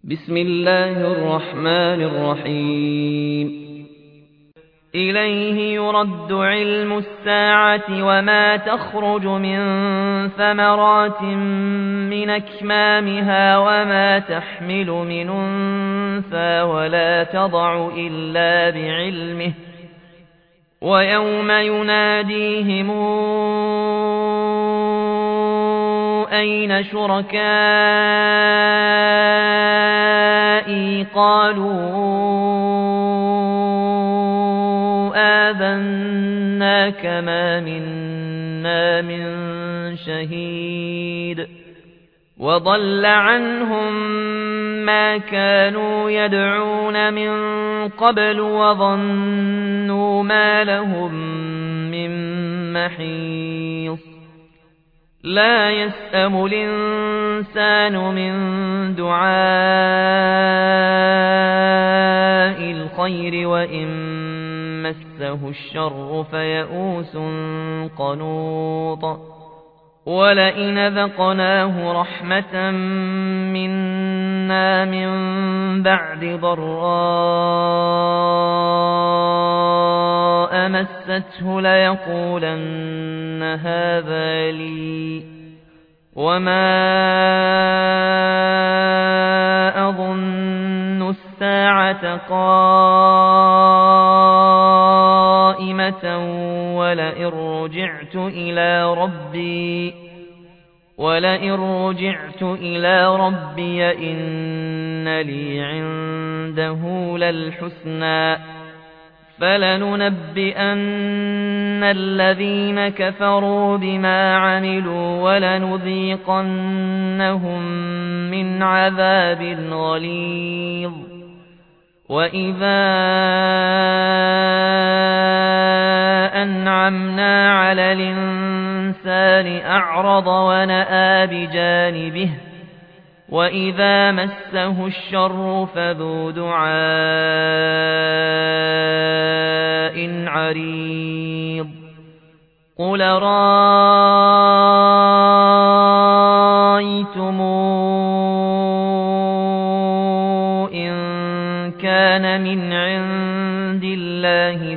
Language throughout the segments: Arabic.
بسم الله الرحمن الرحيم إليه يرد علم الساعة وما تخرج من ثمرات من أكمامها وما تحمل من أنثى ولا تضع إلا بعلمه ويوم يناديهم أين شركائي قالوا آذناك ما منا من شهيد وضل عنهم ما كانوا يدعون من قبل وظنوا ما لهم من محيص لا يسأم الإنسان من دعاء الخير وإن مسه الشر فيئوس قنوط ولئن ذقناه رحمة منا من بعد ضراء مسته ليقولن هذا لي وما أظن الساعة قائمة ولئن رجعت إلى ربي إن لي عنده للحسنى فلننبئن الذين كفروا بما عملوا ولنذيقنهم من عذاب غليظ وإذا أنعمنا على الإنسان أعرض ونأى بجانبه وإذا مسه الشر فذو دعاء عريض قل رأيتم إن كان من عند الله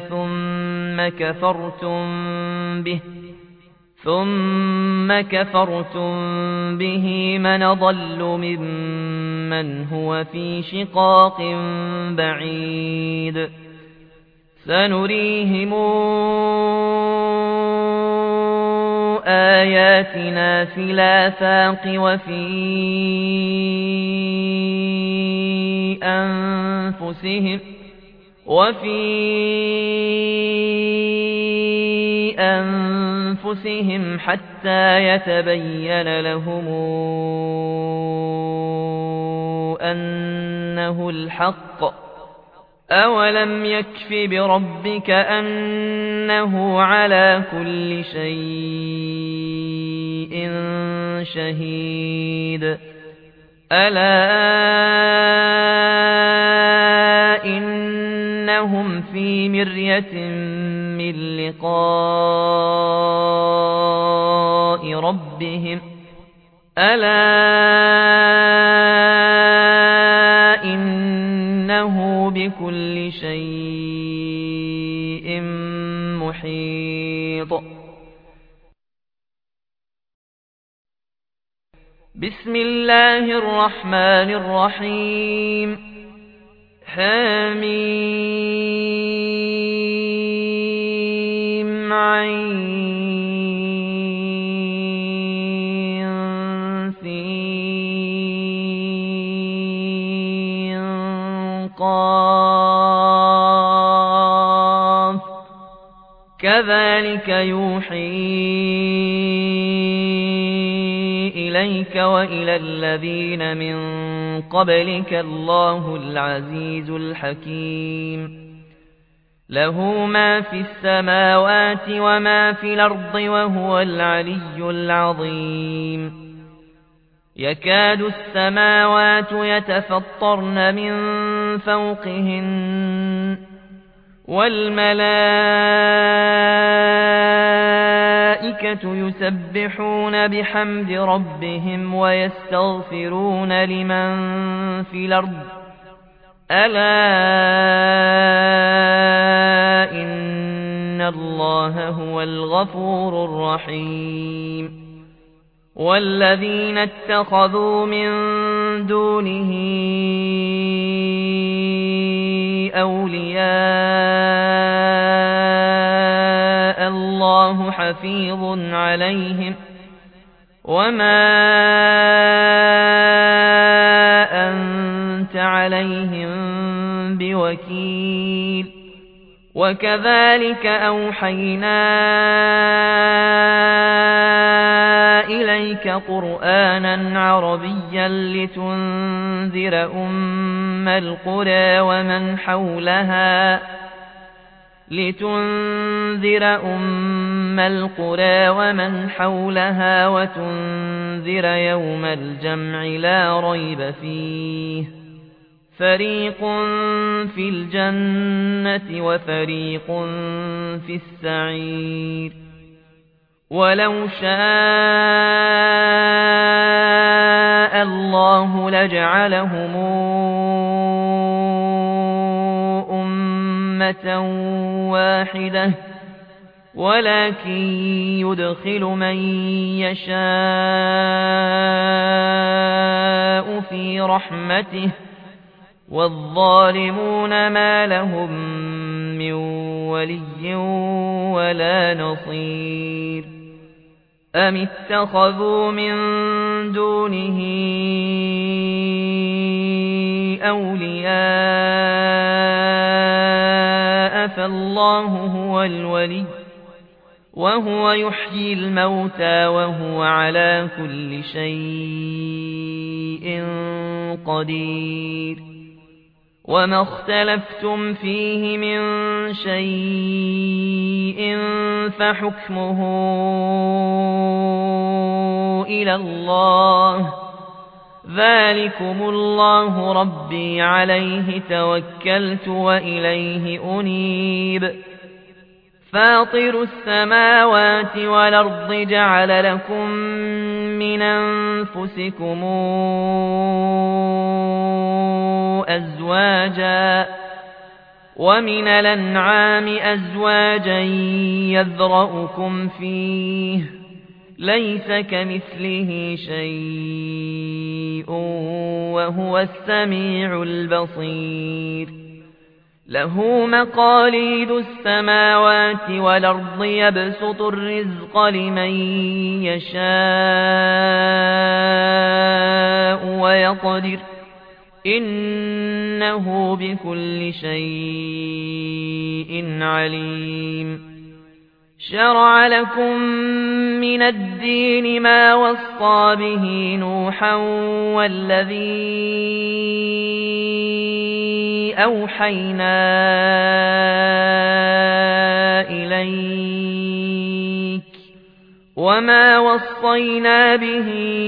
ثم كفرتم به من ضل ممن هو في شقاق بعيد سنريهم آياتنا في الآفاق وفي أنفسهم حتى يتبين لهم أنه الحق أولم يكف بربك أنه على كل شيء شهيد ألا إنهم في مرية من لقاء ربهم ألا إنه بكل شيء محيط بسم الله الرحمن الرحيم حميم عين سين قاف كذلك يوحي إليك وإلى الذين من قبلك الله العزيز الحكيم له ما في السماوات وما في الأرض وهو العلي العظيم يكاد السماوات يتفطرن من فوقهن والملائكة والملائكة يسبحون بحمد ربهم ويستغفرون لمن في الأرض ألا إن الله هو الغفور الرحيم والذين اتخذوا من دونه أولياء الله حفيظ عليهم وما أنت عليهم بوكيل وكذلك أوحينا إليك قرآنا عربيا لتنذر أم القرى ومن حولها وتنذر يوم الجمع لا ريب فيه فريق في الجنة وفريق في السعير ولو شاء الله لجعلهم أمة واحدة ولكن يدخل من يشاء في رحمته والظالمون ما لهم من ولي ولا نصير أم اتخذوا من دونه أولياء فالله هو الولي وهو يحيي الموتى وهو على كل شيء قدير وما اختلفتم فيه من شيء فحكمه إلى الله ذلكم الله ربي عليه توكلت وإليه أنيب فاطر السماوات والأرض جعل لكم من أنفسكم أزواجا ومن الأنعام أزواجا يذرأكم فيه ليس كمثله شيء وهو السميع البصير له مقاليد السماوات والأرض يبسط الرزق لمن يشاء ويقدر إنه بكل شيء عليم شرع لكم من الدين ما وصى به نوحا والذي أوحينا إليك وما وصينا به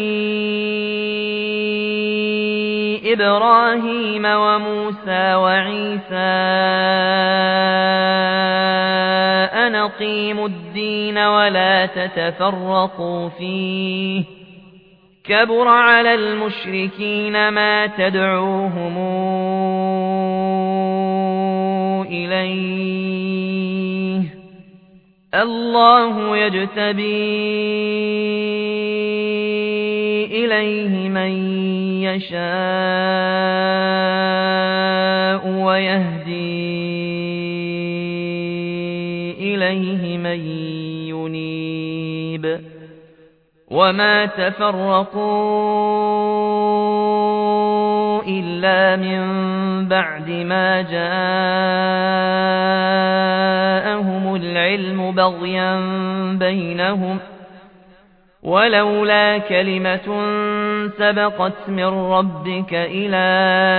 إبراهيم وموسى وعيسى أن أقيموا الدين ولا تتفرقوا فيه كبر على المشركين ما تدعوهم إليه الله يجتبي إليه من يشاء ويهدي إليه من ينيب وما تفرقوا إلا من بعد ما جاءهم العلم بغيا بينهم ولولا كلمة سبقت من ربك إلى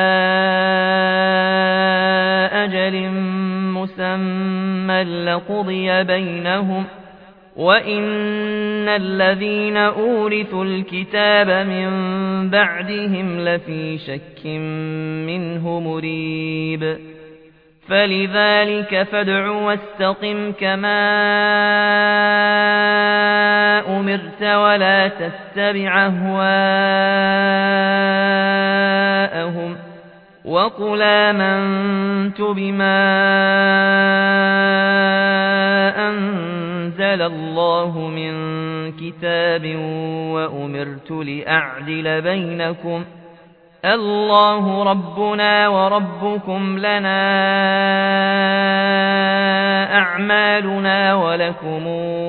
أجل مسمى لقضي بينهم وإن الذين أورثوا الكتاب من بعدهم لفي شك منه مريب فلذلك فادع واستقم كما أمرت ولا تتبع أهواءهم وقل آمنت بما أنزل الله من كتاب وأمرت لأعدل بينكم الله ربنا وربكم لنا أعمالنا ولكم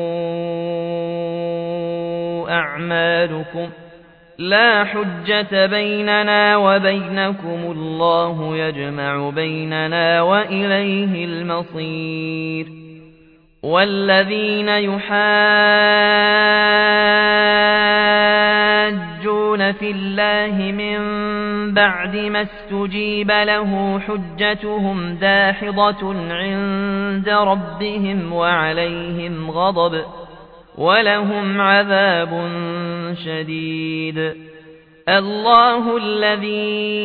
أعمالكم لا حجة بيننا وبينكم الله يجمع بيننا وإليه المصير والذين يحاجون في الله من بعد ما استجيب له حجتهم داحضة عند ربهم وعليهم غضب ولهم عذاب شديد الله الذي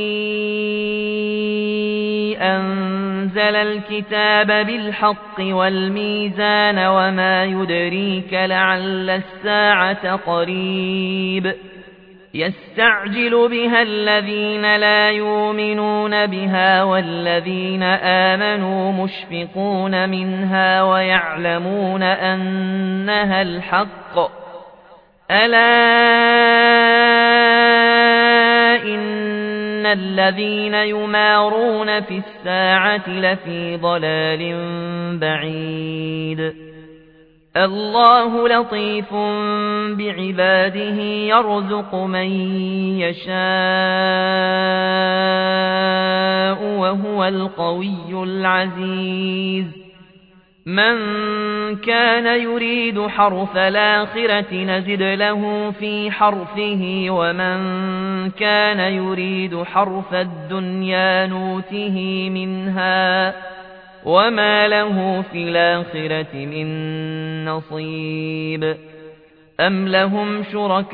أنزل الكتاب بالحق والميزان وما يدريك لعل الساعة قريب يستعجل بها الذين لا يؤمنون بها والذين آمنوا مشفقون منها ويعلمون أنها الحق ألا إن الذين يمارون في الساعة لفي ضلال بعيد الله لطيف بعباده يرزق من يشاء وهو القوي العزيز من كان يريد حرث الآخرة نزد له في حرثه ومن كان يريد حرث الدنيا نوته منها وما له في الآخرة من نصيب أم لهم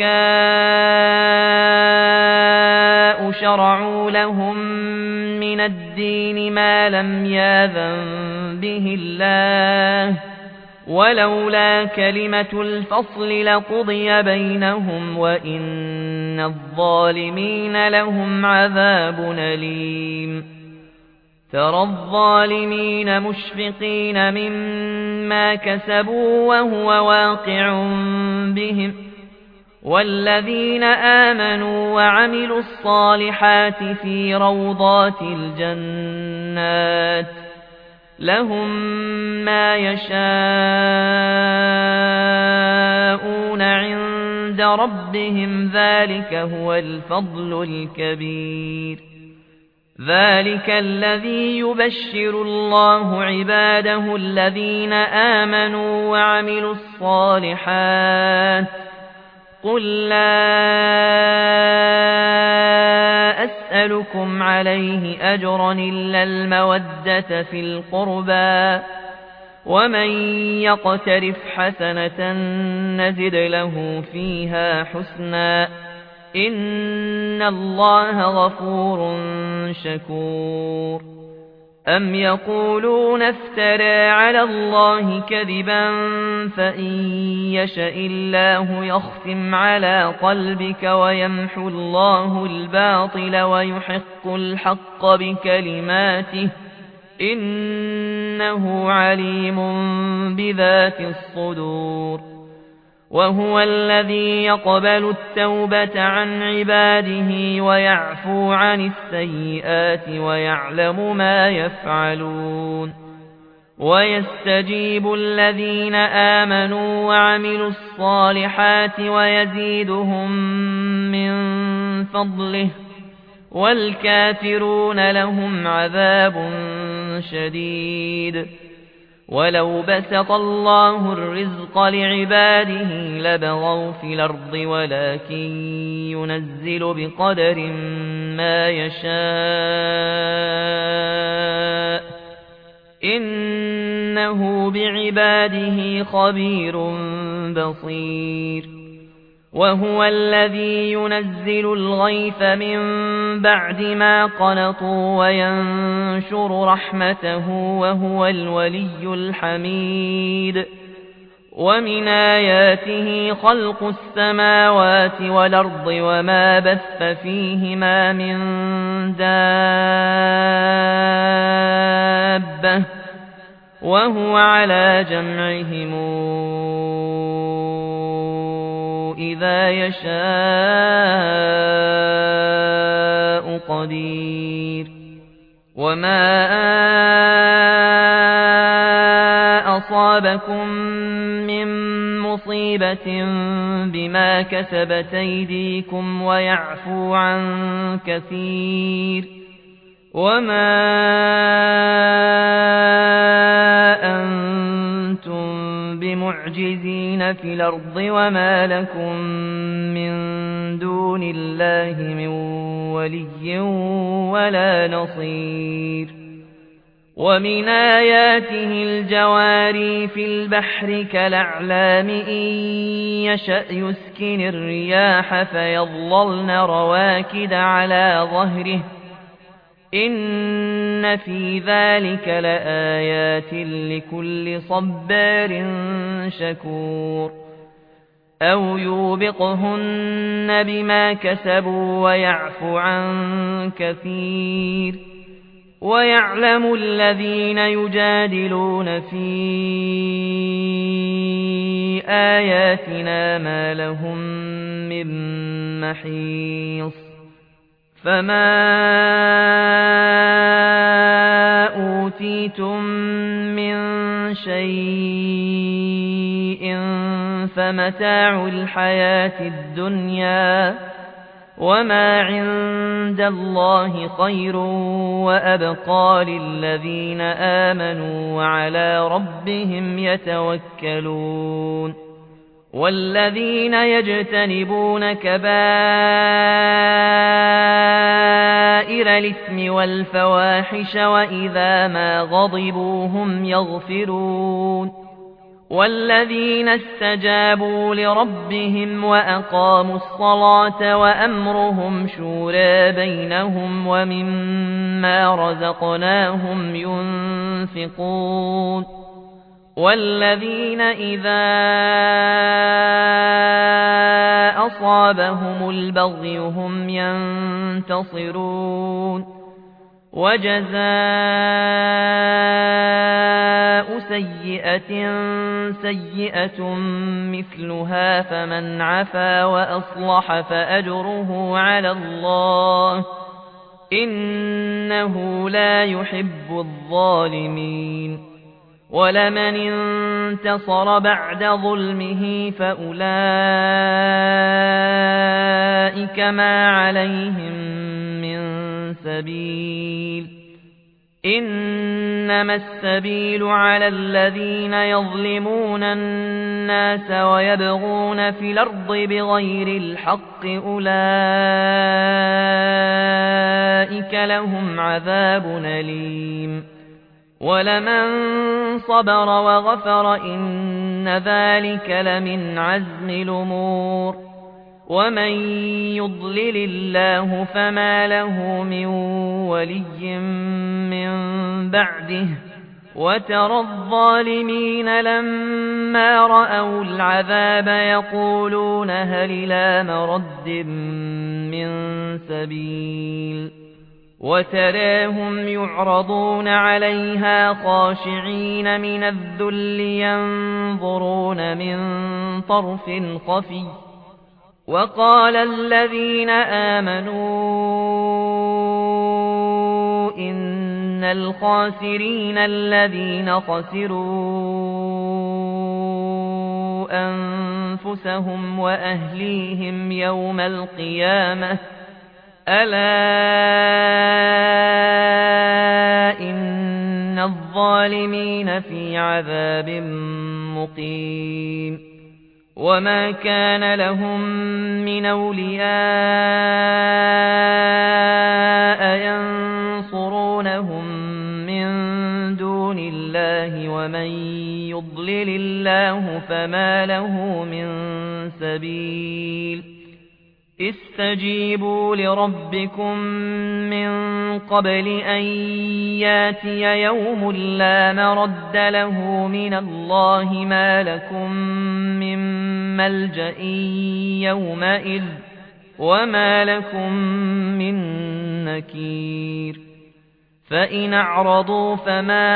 شركاء شرعوا لهم من الدين ما لم يأذن به الله ولولا كلمة الفصل لقضي بينهم وإن الظالمين لهم عذاب أليم ترى الظالمين مشفقين مما كسبوا وهو واقع بهم والذين آمنوا وعملوا الصالحات في روضات الجنات لهم ما يشاءون عند ربهم ذلك هو الفضل الكبير ذلك الذي يبشر الله عباده الذين آمنوا وعملوا الصالحات قل لا أسألكم عليه أجرا إلا المودة في القربى ومن يقترف حسنة نزد له فيها حسنا إن الله غفور شكور أم يقولون افترى على الله كذبا فإن يشأ الله يختم على قلبك ويمحو الله الباطل ويحق الحق بكلماته إنه عليم بذات الصدور وهو الذي يقبل التوبة عن عباده ويعفو عن السيئات ويعلم ما يفعلون ويستجيب الذين آمنوا وعملوا الصالحات ويزيدهم من فضله والكافرون لهم عذاب شديد ولو بسط الله الرزق لعباده لبغوا في الأرض ولكن ينزل بقدر ما يشاء إنه بعباده خبير بصير وهو الذي ينزل الغيث من بعد ما قنطوا وينشر رحمته وهو الولي الحميد ومن آياته خلق السماوات والأرض وما بث فيهما من دابة وهو على جمعهم إذا يشاء قدير وما أصابكم من مصيبة بما كسبت أيديكم ويعفو عن كثير وما أنتم بمعجزين في الأرض وما لكم من دون الله من ولي ولا نصير ومن آياته الجواري في البحر كالأعلام إن يشأ يسكن الرياح فيظللن رواكد على ظهره إن في ذلك لآيات لكل صبار شكور أو يوبقهن بما كسبوا ويعفو عن كثير ويعلم الذين يجادلون في آياتنا ما لهم من محيص فما أوتيتم من شيء فمتاع الحياة الدنيا وما عند الله خير وأبقى للذين آمنوا وعلى ربهم يتوكلون والذين يجتنبون كبائر الإثم والفواحش وإذا ما غضبوا هم يغفرون والذين استجابوا لربهم وأقاموا الصلاة وأمرهم شورى بينهم ومما رزقناهم ينفقون والذين إذا أصابهم البغي هم ينتصرون وجزاء سيئة سيئة مثلها فمن عفا وأصلح فأجره على الله إنه لا يحب الظالمين ولمن انتصر بعد ظلمه فأولئك ما عليهم من سبيل إنما السبيل على الذين يظلمون الناس ويبغون في الأرض بغير الحق أولئك لهم عذاب أليم ولمن صبر وغفر إن ذلك لمن عزم الأمور ومن يضلل الله فما له من ولي من بعده وترى الظالمين لما رأوا العذاب يقولون هل إلى مرد من سبيل وتراهم يعرضون عليها خاشعين من الذل ينظرون من طرف خفي وقال الذين آمنوا إن الخاسرين الذين خسروا أنفسهم وأهليهم يوم القيامة ألا إن الظالمين في عذاب مقيم وما كان لهم من أولياء ينصرونهم من دون الله الله ومن يضلل الله فما له من سبيل استجيبوا لربكم من قبل أن ياتي يوم لا مرد له من الله ما لكم من ملجأ يومئذ وما لكم من نكير فإن أعرضوا فما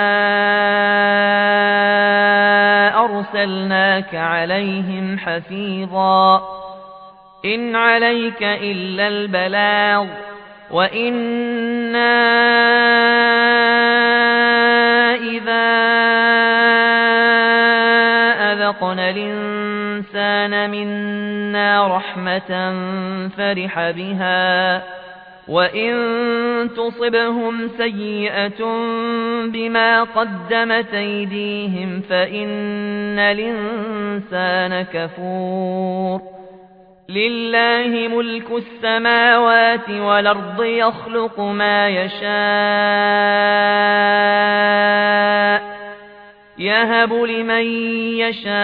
أرسلناك عليهم حفيظا إن عليك إلا البلاغ وإنا إذا أذقنا الإنسان منا رحمة فرح بها وإن تصبهم سيئة بما قدمت أيديهم فإن الإنسان كفور لله ملك السماوات والأرض يخلق ما يشاء يهب لمن يشاء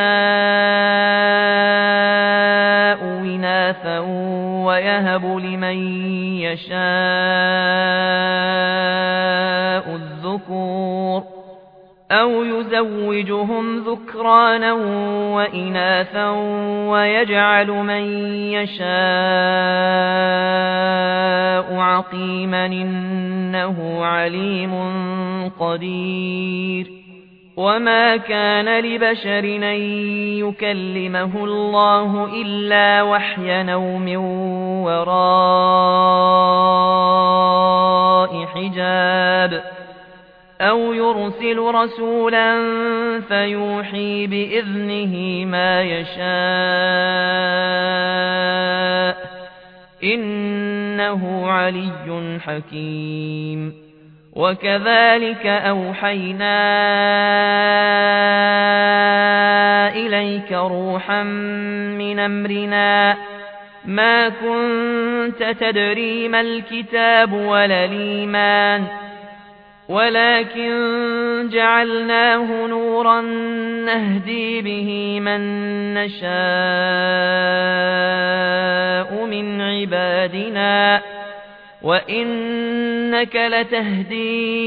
إناثا ويهب لمن يشاء الذكور أو يزوجهم ذكرانا وإناثا ويجعل من يشاء عقيما إنه عليم قدير وما كان لبشر أن يكلمه الله إلا وحيا أو من وراء حجاب أو يرسل رسولا فيوحي بإذنه ما يشاء إنه علي حكيم وكذلك أوحينا إليك روحا من أمرنا ما كنت تدري ما الكتاب ولا الإيمان ولكن جعلناه نورا نهدي به من نشاء من عبادنا وإنك لتهدي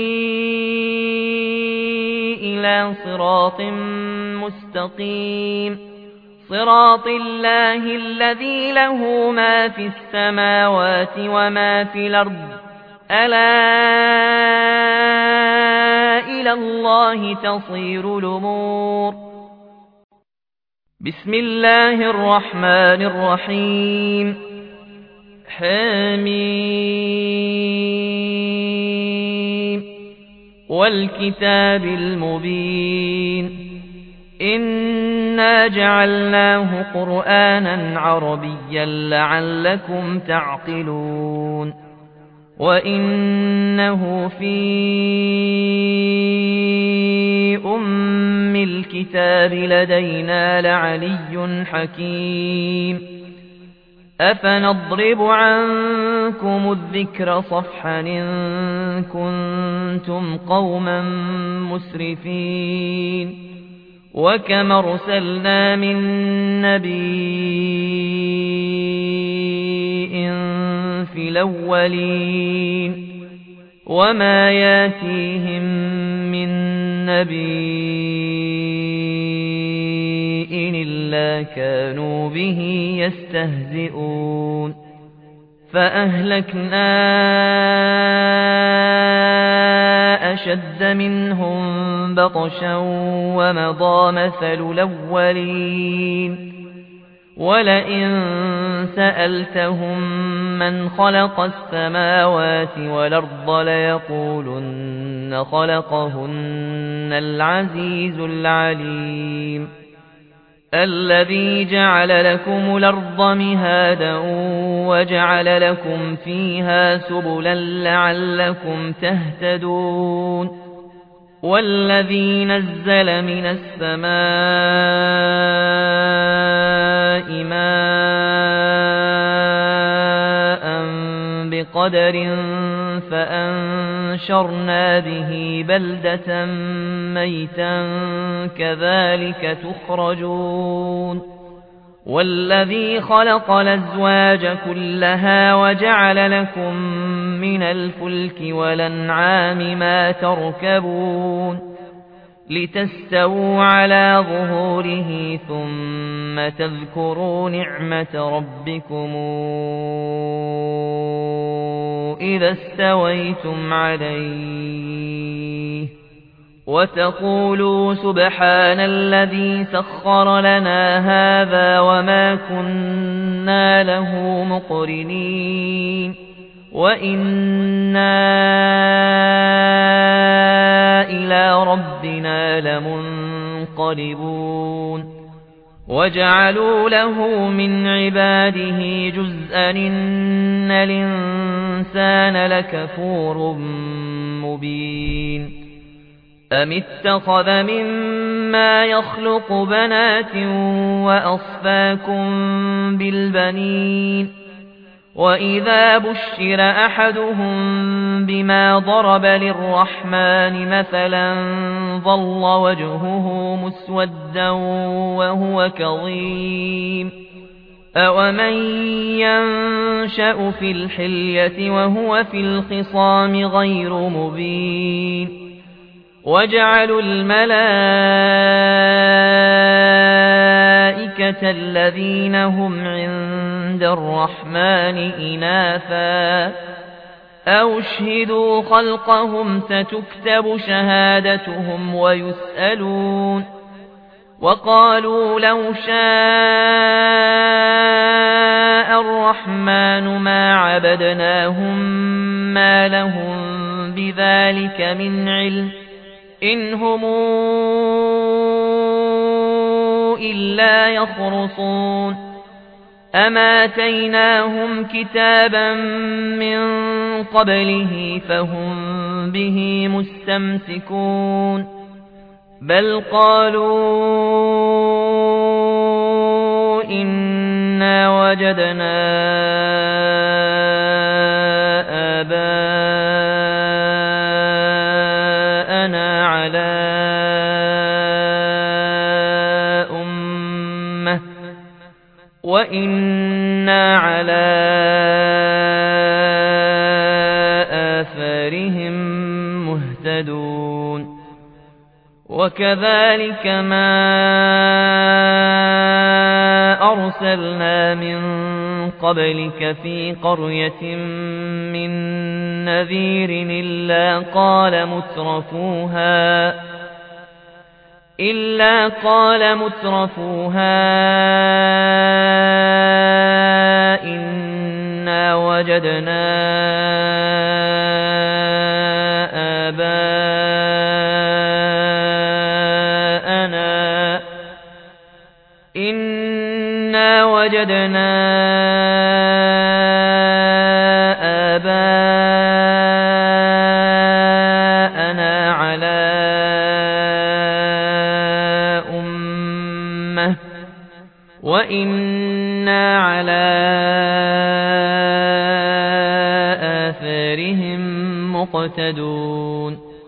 إلى صراط مستقيم صراط الله الذي له ما في السماوات وما في الأرض ألا إلى الله تصير الأمور بسم الله الرحمن الرحيم حميم والكتاب المبين إنا جعلناه قرآنا عربيا لعلكم تعقلون وإنه في أم الكتاب لدينا لعلي حكيم أفنضرب عنكم الذكر صفحا إن كنتم قوما مسرفين وكم أرسلنا من نبي في الأولين وما ياتيهم من نبي إلا كانوا به يستهزئون فأهلكنا أشد منهم بطشا ومضى مثل الأولين ولئن سألتهم من خلق السماوات والأرض ليقولن خلقهن العزيز العليم الذي جعل لكم الأرض مهادا وجعل لكم فيها سبلا لعلكم تهتدون والذي نزل من السماء ماء بقدر فأنزلنا فأنشرنا به بلدة ميتا كذلك تخرجون والذي خلق الأزواج كلها وجعل لكم من الفلك والأنعام ما تركبون لتستووا على ظهوره ثم تذكروا نعمة ربكم إذا استويتم عليه وتقولوا سبحان الذي سخر لنا هذا وما كنا له مقرنين وإنا إلى ربنا لمنقلبون وجعلوا له من عباده جزءا إن الإنسان لكفور مبين أم اتخذ مما يخلق بنات وأصفاكم بالبنين وإذا بشر أحدهم بما ضرب للرحمن مثلا ظل وجهه مسودا وهو كظيم أومن ينشأ في الحلية وهو في الخصام غير مبين وجعلوا الملائكة الذين هم عند الرحمن إناثا أو اشهدوا خلقهم ستكتب شهادتهم ويسألون وقالوا لو شاء الرحمن ما عبدناهم ما لهم بذلك من علم إن هم إلا يخرصون أما آتيناهم كتابا من قبله فهم به مستمسكون بل قالوا إنا وجدنا آباءنا على أمة وإنا على آثارهم مهتدون وكذلك ما أرسلنا من قبلك في قرية من نذير إلا قال مترفوها إنا وجدنا آباءنا على أمة وإنا على آثارهم مقتدون